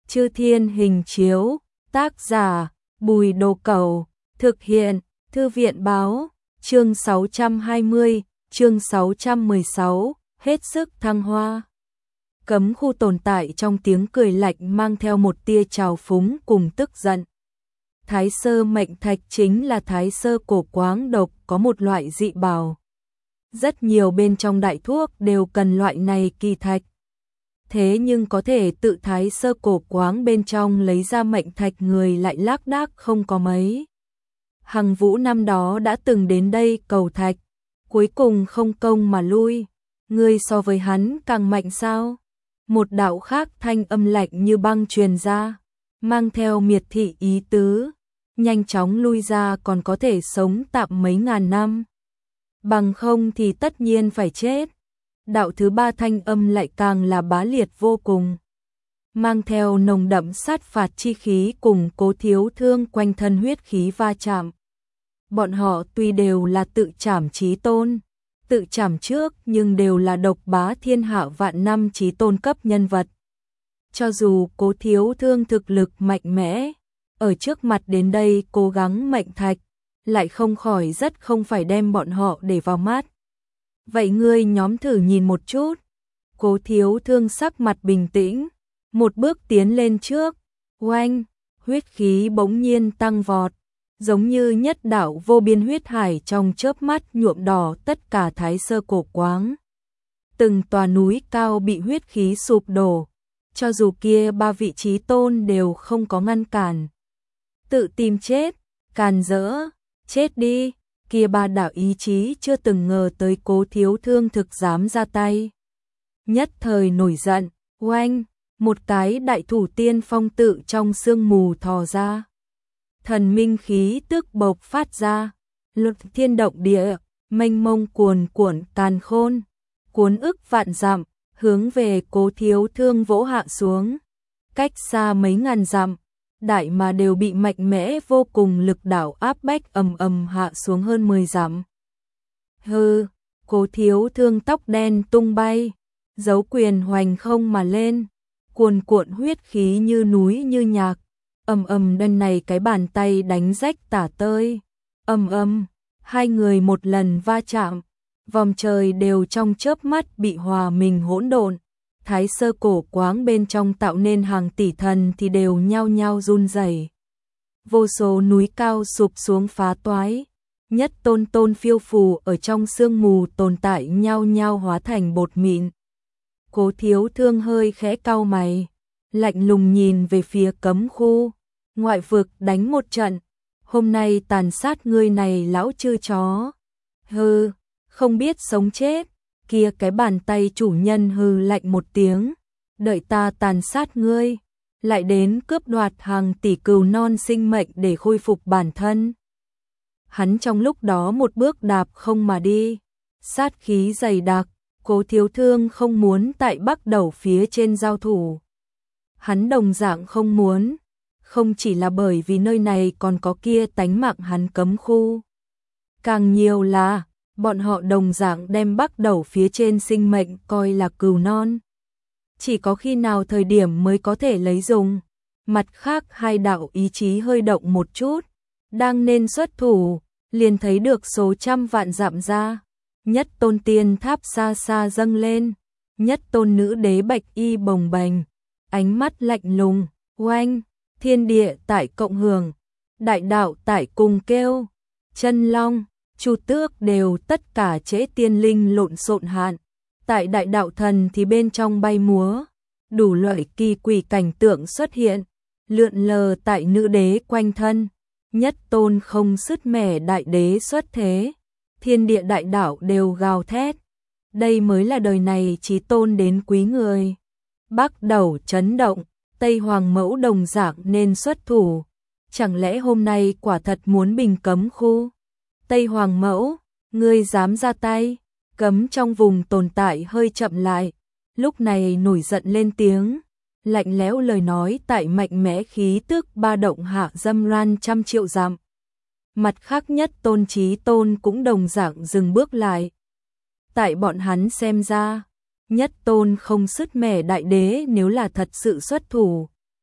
Chư Thiên Hình Chiếu, tác giả, Bùi Đồ Cẩu, thực hiện, Thư viện báo, chương 620, chương 616, hết sức thăng hoa. Cấm khu tồn tại trong tiếng cười lạnh mang theo một tia trào phúng cùng tức giận. Thái sơ mệnh thạch chính là thái sơ cổ quáng độc, có một loại dị bảo. Rất nhiều bên trong đại thuốc đều cần loại này kỳ thạch. Thế nhưng có thể tự thái sơ cổ quáng bên trong lấy ra mệnh thạch người lại lác đác không có mấy. Hằng Vũ năm đó đã từng đến đây cầu thạch, cuối cùng không công mà lui. Ngươi so với hắn càng mạnh sao? Một đạo khác thanh âm lạnh như băng truyền ra, mang theo miệt thị ý tứ, nhanh chóng lui ra còn có thể sống tạm mấy ngàn năm. Bằng không thì tất nhiên phải chết. Đạo thứ ba thanh âm lại càng là bá liệt vô cùng, mang theo nồng đậm sát phạt chi khí cùng Cố Thiếu Thương quanh thân huyết khí va chạm. Bọn họ tuy đều là tự trảm chí tôn, tự trảm trước nhưng đều là độc bá thiên hạ vạn năm chí tôn cấp nhân vật. Cho dù Cố Thiếu Thương thực lực mạnh mẽ, ở trước mặt đến đây cố gắng mệnh thạch, lại không khỏi rất không phải đem bọn họ để vào mắt. Vậy ngươi nhóm thử nhìn một chút. Cố Thiếu Thương sắc mặt bình tĩnh, một bước tiến lên trước, oanh, huyết khí bỗng nhiên tăng vọt, giống như nhất đạo vô biên huyết hải trong chớp mắt nhuộm đỏ tất cả thái sơ cổ quáng. Từng tòa núi cao bị huyết khí sụp đổ, cho dù kia ba vị chí tôn đều không có ngăn cản. Tự tìm chết, càn rỡ, chết đi. Kia ba đạo ý chí chưa từng ngờ tới Cố Thiếu Thương thực dám ra tay. Nhất thời nổi giận, oanh, một cái đại thủ tiên phong tự trong sương mù thò ra. Thần minh khí tức bộc phát ra, luật thiên động địa, mênh mông cuồn cuộn càn khôn, cuốn ức vạn dặm, hướng về Cố Thiếu Thương vỗ hạ xuống. Cách xa mấy ngàn dặm, đại mà đều bị mạnh mẽ vô cùng lực đảo áp bách ầm ầm hạ xuống hơn 10 dặm. Hừ, Cố Thiếu Thương tóc đen tung bay, dấu quyền hoành không mà lên, cuồn cuộn huyết khí như núi như nhạc, ầm ầm đần này cái bàn tay đánh rách tả tơi, ầm ầm, hai người một lần va chạm, vòng trời đều trong chớp mắt bị hòa mình hỗn độn. Thái sơ cổ quáng bên trong tạo nên hàng tỷ thần thì đều nhao nhao run rẩy. Vô số núi cao sụp xuống phá toái, nhất tôn tôn phiêu phù ở trong sương mù tồn tại nhao nhao hóa thành bột mịn. Cố Thiếu Thương hơi khẽ cau mày, lạnh lùng nhìn về phía cấm khu, ngoại vực đánh một trận, hôm nay tàn sát ngươi này lão chư chó. Hừ, không biết sống chết. Kia cái bàn tay chủ nhân hừ lạnh một tiếng, đợi ta tàn sát ngươi, lại đến cướp đoạt hàng tỷ cừu non sinh mệnh để khôi phục bản thân. Hắn trong lúc đó một bước đạp không mà đi, sát khí dày đặc, Cố Thiếu Thương không muốn tại Bắc Đầu phía trên giao thủ. Hắn đồng dạng không muốn, không chỉ là bởi vì nơi này còn có kia tánh mạng hắn cấm khu. Càng nhiều là bọn họ đồng dạng đem Bắc Đầu phía trên sinh mệnh coi là cừu non. Chỉ có khi nào thời điểm mới có thể lấy dùng. Mặt khác hai đạo ý chí hơi động một chút, đang nên xuất thủ, liền thấy được số trăm vạn dặm ra. Nhất tôn tiên tháp xa xa dâng lên, nhất tôn nữ đế bạch y bồng bềnh, ánh mắt lạnh lùng, oanh, thiên địa tại cộng hưởng, đại đạo tại cùng kêu, chân long, Chu Tước đều tất cả chế tiên linh lộn xộn hạn, tại đại đạo thần thì bên trong bay múa, đủ loại kỳ quỷ cảnh tượng xuất hiện, lượn lờ tại nữ đế quanh thân, nhất tôn không sứt mẻ đại đế xuất thế, thiên địa đại đạo đều gào thét, đây mới là đời này chí tôn đến quý người. Bắc Đầu chấn động, Tây Hoàng Mẫu đồng dạng nên xuất thủ, chẳng lẽ hôm nay quả thật muốn bình cấm khu? Tây Hoàng Mẫu, ngươi dám ra tay? Cấm trong vùng tồn tại hơi chậm lại, lúc này nổi giận lên tiếng, lạnh lẽo lời nói tại mạnh mẽ khí tức ba động hạ dâm ran trăm triệu dặm. Mặt khác nhất tôn chí tôn cũng đồng dạng dừng bước lại. Tại bọn hắn xem ra, nhất tôn không sứt mẻ đại đế nếu là thật sự xuất thủ,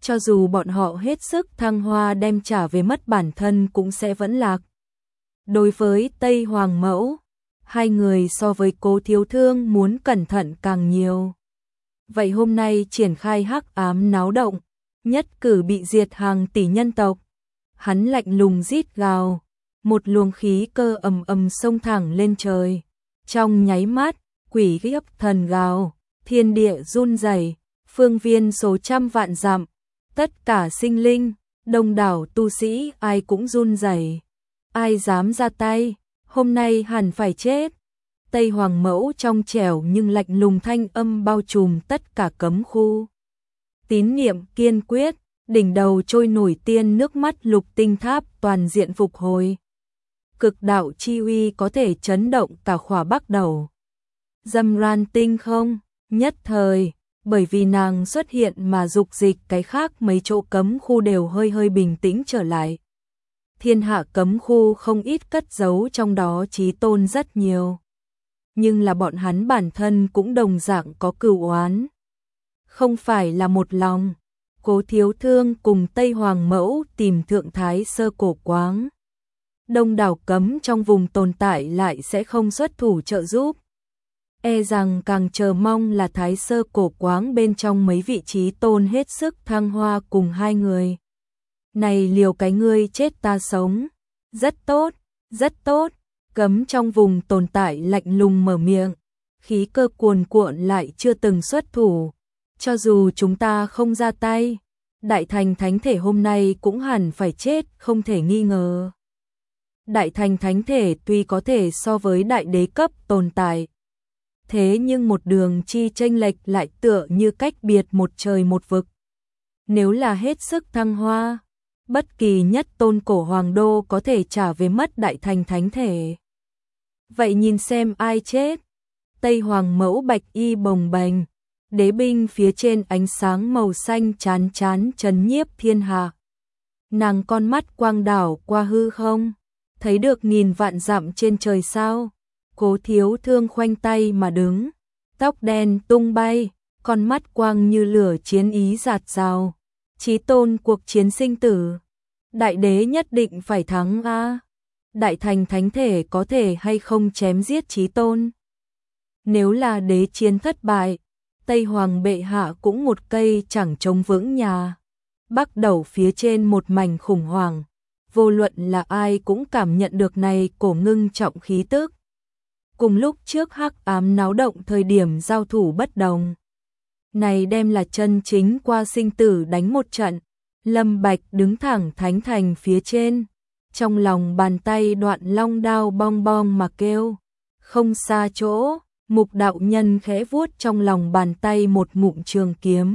cho dù bọn họ hết sức thăng hoa đem trả về mất bản thân cũng sẽ vẫn lạc. Đối với Tây Hoàng Mẫu, hai người so với Cố Thiếu Thương muốn cẩn thận càng nhiều. Vậy hôm nay triển khai hắc ám náo động, nhất cử bị diệt hàng tỷ nhân tộc. Hắn lạnh lùng rít gào, một luồng khí cơ ầm ầm xông thẳng lên trời. Trong nháy mắt, quỷ gấp thần gào, thiên địa run rẩy, phương viên số trăm vạn dặm, tất cả sinh linh, đông đảo tu sĩ ai cũng run rẩy. Ai dám ra tay, hôm nay hẳn phải chết. Tây Hoàng Mẫu trong trẻo nhưng lạnh lùng thanh âm bao trùm tất cả cấm khu. Tín niệm kiên quyết, đỉnh đầu trôi nổi tiên nước mắt lục tinh tháp toàn diện phục hồi. Cực đạo chi uy có thể chấn động cả khỏa Bắc đầu. Dâm ran tinh không, nhất thời, bởi vì nàng xuất hiện mà dục dịch cái khác mấy chỗ cấm khu đều hơi hơi bình tĩnh trở lại. Thiên hạ cấm khu không ít cất giấu trong đó chí tôn rất nhiều. Nhưng là bọn hắn bản thân cũng đồng dạng có cừu oán. Không phải là một lòng, Cố Thiếu Thương cùng Tây Hoàng Mẫu tìm thượng thái sơ cổ quáng. Đông đảo cấm trong vùng tồn tại lại sẽ không xuất thủ trợ giúp. E rằng càng chờ mong là thái sơ cổ quáng bên trong mấy vị trí tôn hết sức thăng hoa cùng hai người. Này liều cái ngươi chết ta sống. Rất tốt, rất tốt. Cấm trong vùng tồn tại lạnh lùng mở miệng. Khí cơ cuồn cuộn lại chưa từng xuất thủ. Cho dù chúng ta không ra tay, Đại Thành Thánh Thể hôm nay cũng hẳn phải chết không thể nghi ngờ. Đại Thành Thánh Thể tuy có thể so với đại đế cấp tồn tại. Thế nhưng một đường chi chênh lệch lại tựa như cách biệt một trời một vực. Nếu là hết sức thăng hoa, bất kỳ nhất tôn cổ hoàng đô có thể trả về mất Đại Thành Thánh Thể. Vậy nhìn xem ai chết. Tây Hoàng Mẫu bạch y bồng bềnh, đế binh phía trên ánh sáng màu xanh chán chán trấn nhiếp thiên hạ. Nàng con mắt quang đảo qua hư không, thấy được nghìn vạn dặm trên trời sao. Cố Thiếu Thương khoanh tay mà đứng, tóc đen tung bay, con mắt quang như lửa chiến ý rạt rào. Chí tôn cuộc chiến sinh tử, đại đế nhất định phải thắng a. Đại Thành Thánh Thể có thể hay không chém giết chí tôn? Nếu là đế chiến thất bại, Tây Hoàng bệ hạ cũng một cây chẳng chống vững nhà. Bắc đầu phía trên một mảnh khủng hoảng, vô luận là ai cũng cảm nhận được này cổ ngưng trọng khí tức. Cùng lúc trước hắc ám náo động thời điểm giao thủ bất đồng. Này đem là chân chính qua sinh tử đánh một trận. Lâm Bạch đứng thẳng thánh thành phía trên, trong lòng bàn tay đoạn long đao bong bong mà kêu. Không xa chỗ, Mục đạo nhân khẽ vuốt trong lòng bàn tay một ngụm trường kiếm.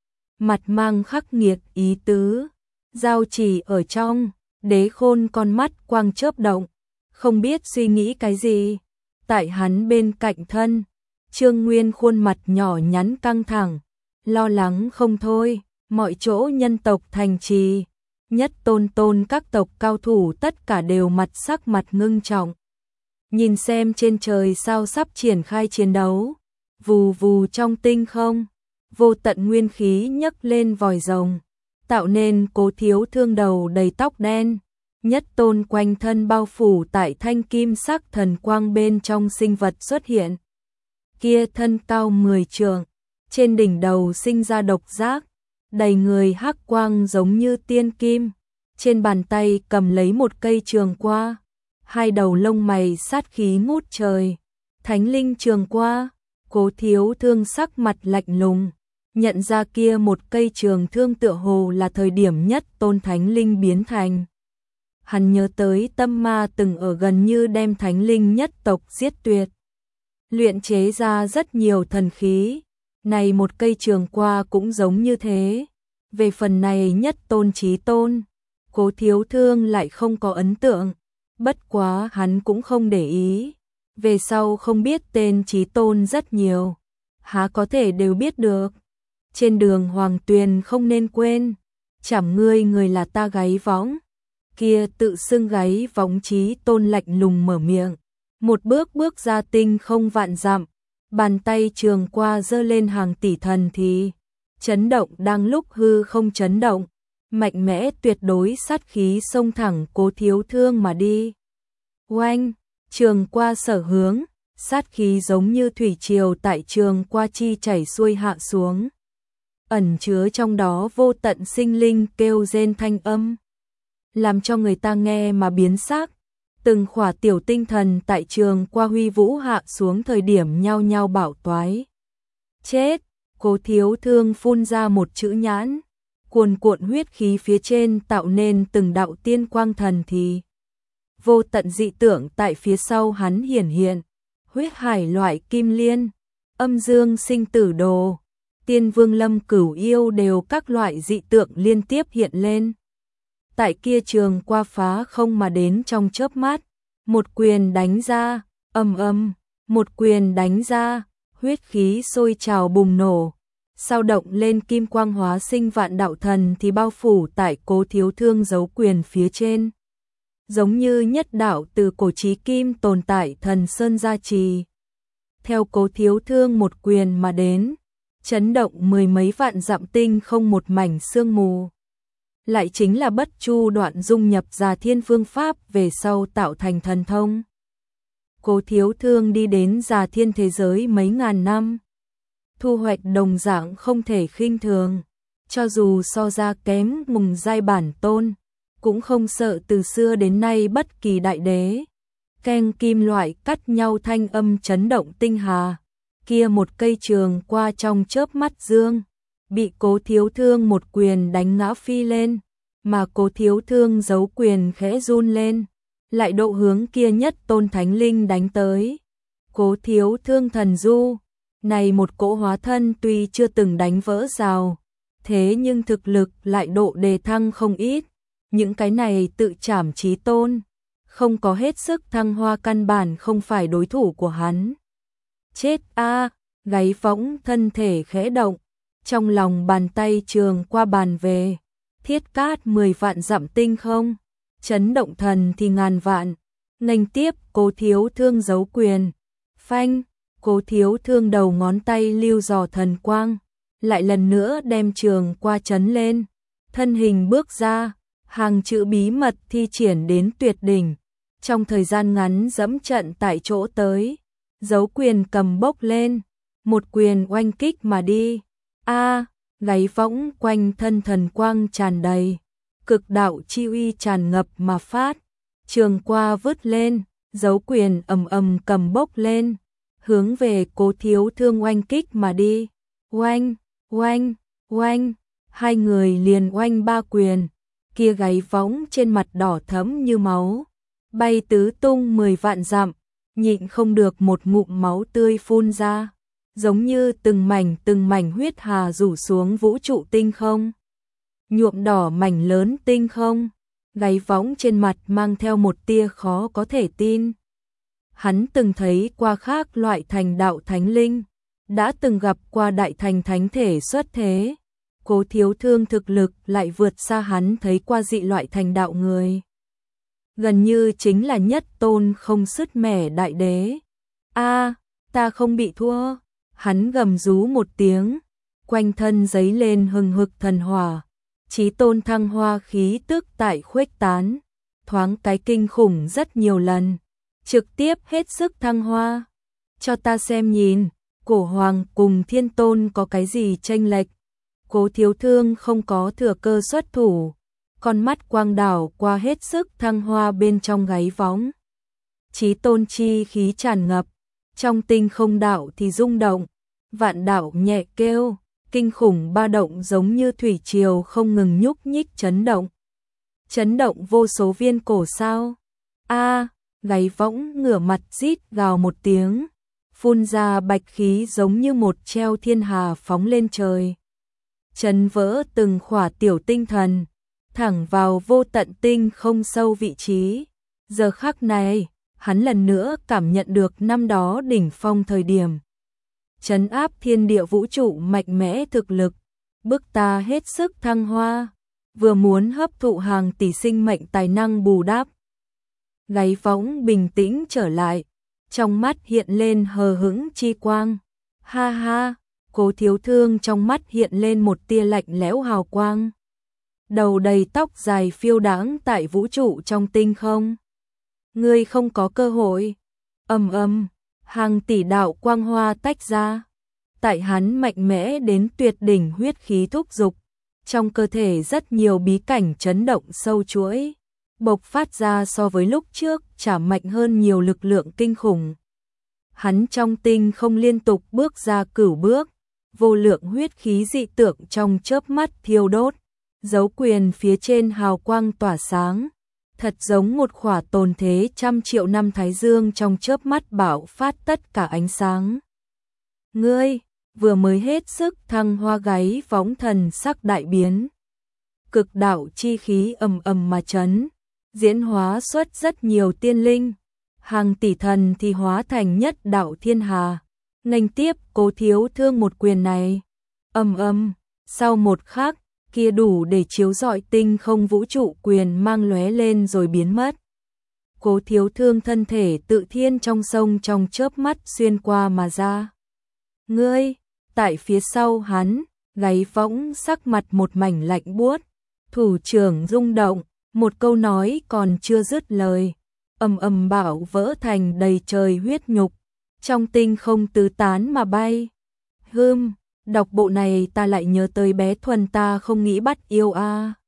Mặt mang khắc nghiệt ý tứ, giao chỉ ở trong, Đế Khôn con mắt quang chớp động, không biết suy nghĩ cái gì. Tại hắn bên cạnh thân, Trương Nguyên khuôn mặt nhỏ nhắn căng thẳng, lo lắng không thôi. Mọi chỗ nhân tộc thành trì, nhất tôn các tộc cao thủ tất cả đều mặt sắc mặt ngưng trọng. Nhìn xem trên trời sao sắp triển khai chiến đấu, vù vù trong tinh không, vô tận nguyên khí nhấc lên vòi rồng, tạo nên Cố Thiếu Thương đầu đầy tóc đen, nhất tôn quanh thân bao phủ tại thanh kim sắc thần quang bên trong sinh vật xuất hiện. Kia thân cao 10 trượng, trên đỉnh đầu sinh ra độc giác, đầy người hắc quang giống như tiên kim, trên bàn tay cầm lấy một cây trường qua, hai đầu lông mày sát khí ngút trời. Thánh linh trường qua, Cố Thiếu Thương sắc mặt lạnh lùng, nhận ra kia một cây trường thương tựa hồ là thời điểm nhất tôn thánh linh biến thành. Hắn nhớ tới tâm ma từng ở gần như đem thánh linh nhất tộc giết tuyệt, luyện chế ra rất nhiều thần khí. Này một cây trường qua cũng giống như thế. Về phần này nhất tôn chí tôn, Cố Thiếu Thương lại không có ấn tượng, bất quá hắn cũng không để ý. Về sau không biết tên chí tôn rất nhiều, há có thể đều biết được. Trên đường Hoàng Tuyền không nên quên, chảm ngươi người là ta gáy võng. Kia tự xưng gáy võng chí tôn lạnh lùng mở miệng, một bước bước ra tinh không vạn dặm, bàn tay trường qua giơ lên hàng tỷ thần thì. chấn động đang lúc hư không chấn động, mạnh mẽ tuyệt đối sát khí xông thẳng Cố Thiếu Thương mà đi. Oanh, trường qua sở hướng, sát khí giống như thủy triều tại trường qua chi chảy xuôi hạ xuống. Ẩn chứa trong đó vô tận sinh linh kêu rên thanh âm, làm cho người ta nghe mà biến sắc. Từng khỏa tiểu tinh thần tại trường qua huy vũ hạ xuống thời điểm nhao nhao bảo toái. Chết, Cố Thiếu Thương phun ra một chữ nhãn, cuồn cuộn huyết khí phía trên tạo nên từng đạo tiên quang thần thì. Vô tận dị tượng tại phía sau hắn hiển hiện, huyết hải loại kim liên, âm dương sinh tử đồ, tiên vương lâm cửu yêu đều các loại dị tượng liên tiếp hiện lên. Tại kia trường qua phá không mà đến trong chớp mắt, một quyền đánh ra, ầm ầm, một quyền đánh ra, huyết khí sôi trào bùng nổ, sao động lên kim quang hóa sinh vạn đạo thần thì bao phủ tại Cố Thiếu Thương giấu quyền phía trên. Giống như nhất đạo từ cổ chí kim tồn tại thần sơn gia trì. Theo Cố Thiếu Thương một quyền mà đến, chấn động mười mấy vạn dặm tinh không một mảnh sương mù. Lại chính là bất chu đoạn dung nhập Già Thiên phương pháp về sau tạo thành thần thông. Cố Thiếu Thương đi đến Già Thiên thế giới mấy ngàn năm, thu hoạch đồng dạng không thể khinh thường, cho dù so ra kém mùng giai bản tôn, cũng không sợ từ xưa đến nay bất kỳ đại đế. Keng kim loại cắt nhau thanh âm chấn động tinh hà, kia một cây trường qua trong chớp mắt dương, bị Cố Thiếu Thương một quyền đánh ngã phi lên, mà Cố Thiếu Thương giấu quyền khẽ run lên, lại độ hướng kia nhất tôn thánh linh đánh tới. Cố Thiếu Thương thần du, này một cỗ hóa thân tuy chưa từng đánh vỡ rào, thế nhưng thực lực lại độ đề thăng không ít, những cái này tự trảm chí tôn, không có hết sức thăng hoa căn bản không phải đối thủ của hắn. Chết a, gáy võng thân thể khẽ động, trong lòng bàn tay trường qua bàn về, thiết cát 10 vạn dặm tinh không, chấn động thần thì ngàn vạn, nghênh tiếp Cố Thiếu Thương giấu quyền, phanh, Cố Thiếu Thương đầu ngón tay lưu dò thần quang, lại lần nữa đem trường qua chấn lên, thân hình bước ra, hàng chữ bí mật thi triển đến tuyệt đỉnh, trong thời gian ngắn dẫm trận tại chỗ tới, giấu quyền cầm bốc lên, một quyền oanh kích mà đi. A, gáy võng quanh thân thần quang tràn đầy, cực đạo chi uy tràn ngập mà phát, trường qua vứt lên, giấu quyền ầm ầm cầm bốc lên, hướng về Cố Thiếu Thương oanh kích mà đi. Oanh, oanh, oanh, hai người liền oanh ba quyền, kia gáy võng trên mặt đỏ thẫm như máu, bay tứ tung 10 vạn dặm, nhịn không được một ngụm máu tươi phun ra, giống như từng mảnh huyết hà rủ xuống vũ trụ tinh không, nhuộm đỏ mảnh lớn tinh không. Gáy võng trên mặt mang theo một tia khó có thể tin. Hắn từng thấy qua khác loại thành đạo thánh linh, đã từng gặp qua đại thành thánh thể xuất thế. Cố Thiếu Thương thực lực lại vượt xa hắn thấy qua dị loại thành đạo người. Gần như chính là nhất tôn không sứt mẻ đại đế. A, ta không bị thua. Hắn gầm rú một tiếng, quanh thân giấy lên hừng hực thần hỏa. Chí tôn thăng hoa khí tức tại khuếch tán, thoáng cái kinh khủng rất nhiều lần, trực tiếp hết sức thăng hoa. Cho ta xem nhìn, cổ hoàng cùng thiên tôn có cái gì chênh lệch. Cố Thiếu Thương không có thừa cơ xuất thủ, con mắt quang đảo qua hết sức thăng hoa bên trong gáy võng. Chí tôn chi khí tràn ngập, trong tinh không đạo thì rung động, vạn đạo nhẹ kêu. Kinh khủng ba động giống như thủy triều không ngừng nhúc nhích chấn động. Chấn động vô số viên cổ sao. A, gáy võng ngửa mặt rít gào một tiếng, phun ra bạch khí giống như một treo thiên hà phóng lên trời. Chấn vỡ từng khỏa tiểu tinh thần, thẳng vào vô tận tinh không sâu vị trí. Giờ khắc này, hắn lần nữa cảm nhận được năm đó đỉnh phong thời điểm. Trấn áp thiên địa vũ trụ mạnh mẽ thực lực, bức ta hết sức thăng hoa, vừa muốn hấp thụ hàng tỷ sinh mệnh tài năng bù đắp. Gáy võng bình tĩnh trở lại, trong mắt hiện lên hờ hững chi quang. Ha ha, Cố Thiếu Thương trong mắt hiện lên một tia lạnh lẽo hào quang. Đầu đầy tóc dài phiêu đãng tại vũ trụ trong tinh không. Ngươi không có cơ hội. Hàng tỷ đạo quang hoa tách ra. Tại hắn mạnh mẽ đến tuyệt đỉnh huyết khí thúc dục, trong cơ thể rất nhiều bí cảnh chấn động sâu chuỗi, bộc phát ra so với lúc trước chả mạnh hơn nhiều lực lượng kinh khủng. Hắn trong tinh không liên tục bước ra cửu bước, vô lượng huyết khí dị tượng trong chớp mắt thiêu đốt, dấu quyền phía trên hào quang tỏa sáng, thật giống một khỏa tồn thế trăm triệu năm thái dương trong chớp mắt bạo phát tất cả ánh sáng. Ngươi vừa mới hết sức thăng hoa gáy võng thần sắc đại biến. Cực đạo chi khí ầm ầm mà chấn, diễn hóa xuất rất nhiều tiên linh, hàng tỷ thần thì hóa thành nhất đạo thiên hà, nghênh tiếp Cố Thiếu Thương một quyền này. Sau một khắc, kia đủ để chiếu rọi tinh không vũ trụ quyền mang lóe lên rồi biến mất. Cố Thiếu Thương thân thể tự thiên trong sông trong chớp mắt xuyên qua mà ra. Ngươi, tại phía sau hắn, gáy võng sắc mặt một mảnh lạnh buốt, thủ trưởng rung động, một câu nói còn chưa dứt lời, bạo vỡ thành đầy trời huyết nhục, trong tinh không tứ tán mà bay. Đọc bộ này ta lại nhớ tới bé Thuần ta không nghĩ bắt yêu a.